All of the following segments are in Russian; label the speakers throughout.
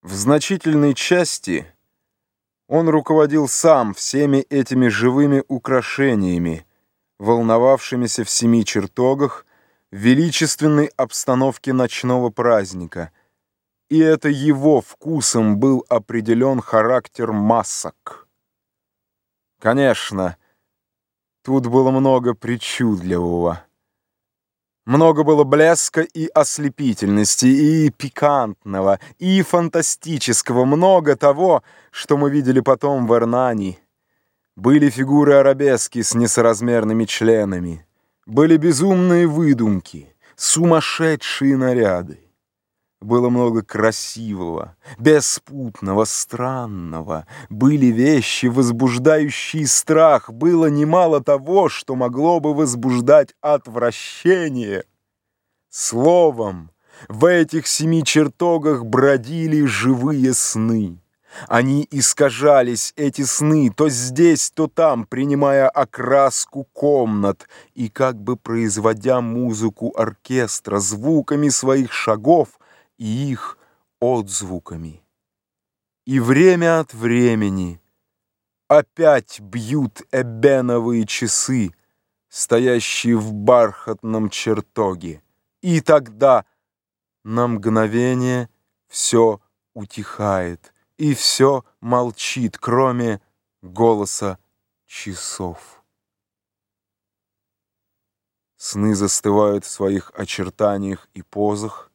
Speaker 1: В значительной части он руководил сам всеми этими живыми украшениями, волновавшимися в семи чертогах, в величественной обстановке ночного праздника, и это его вкусом был определен характер масок. Конечно, тут было много причудливого. Много было блеска и ослепительности, и пикантного, и фантастического, много того, что мы видели потом в Эрнани. Были фигуры арабески с несоразмерными членами, были безумные выдумки, сумасшедшие наряды. Было много красивого, беспутного, странного. Были вещи, возбуждающие страх. Было немало того, что могло бы возбуждать отвращение. Словом, в этих семи чертогах бродили живые сны. Они искажались, эти сны, то здесь, то там, принимая окраску комнат и как бы производя музыку оркестра звуками своих шагов и их отзвуками. И время от времени опять бьют эбеновые часы, стоящие в бархатном чертоге, и тогда на мгновение все утихает, и все молчит, кроме голоса часов. Сны застывают в своих очертаниях и позах,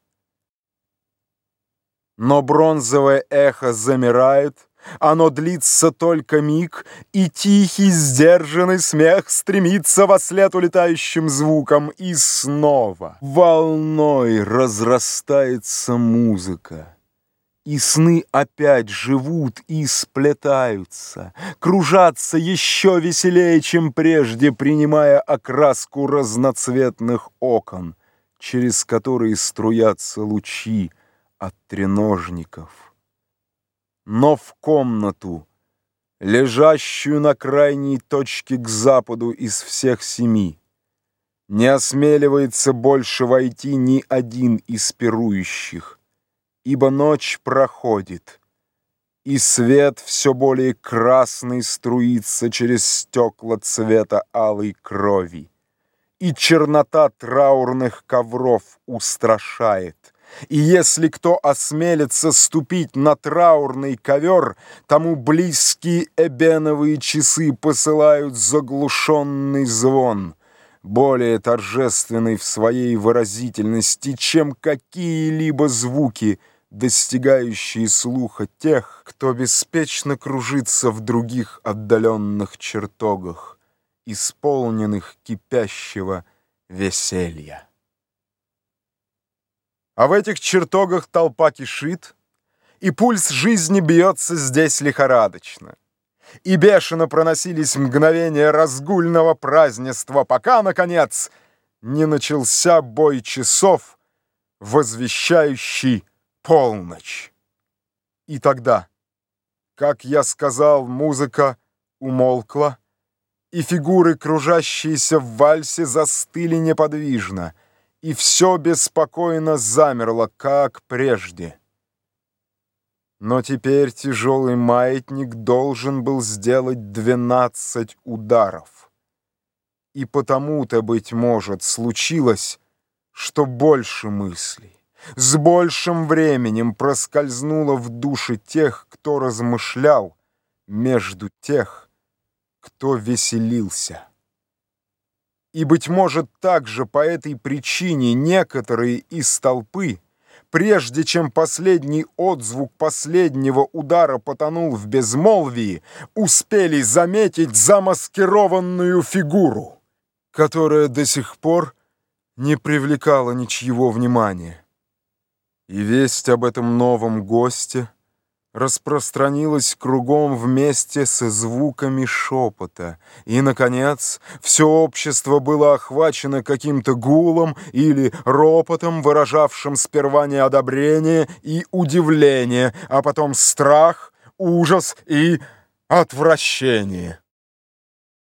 Speaker 1: но бронзовое эхо замирает, оно длится только миг, и тихий, сдержанный смех стремится вослед улетающим звукам, и снова волной разрастается музыка. И сны опять живут и сплетаются, кружатся еще веселее, чем прежде, принимая окраску разноцветных окон, через которые струятся лучи от треножников. Но в комнату, лежащую на крайней точке к западу из всех семи, не осмеливается больше войти ни один из пирующих, ибо ночь проходит, и свет все более красный струится через стекла цвета алой крови, и чернота траурных ковров устрашает. И если кто осмелится ступить на траурный ковер, тому близкие эбеновые часы посылают заглушенный звон, более торжественный в своей выразительности, чем какие-либо звуки, достигающие слуха тех, кто беспечно кружится в других отдаленных чертогах, исполненных кипящего веселья. А в этих чертогах толпа кишит, и пульс жизни бьется здесь лихорадочно. И бешено проносились мгновения разгульного празднества, пока, наконец, не начался бой часов, возвещающий полночь. И тогда, как я сказал, музыка умолкла, и фигуры, кружащиеся в вальсе, застыли неподвижно, и все беспокойно замерло, как прежде. Но теперь тяжелый маятник должен был сделать 12 ударов. И потому-то, быть может, случилось, что больше мыслей, с большим временем проскользнуло в души тех, кто размышлял, между тех, кто веселился. И, быть может, также по этой причине некоторые из толпы, прежде чем последний отзвук последнего удара потонул в безмолвии, успели заметить замаскированную фигуру, которая до сих пор не привлекала ничьего внимания. И весть об этом новом госте распространилась кругом вместе со звуками шепота, и, наконец, все общество было охвачено каким-то гулом или ропотом, выражавшим сперва неодобрение и удивление, а потом страх, ужас и отвращение.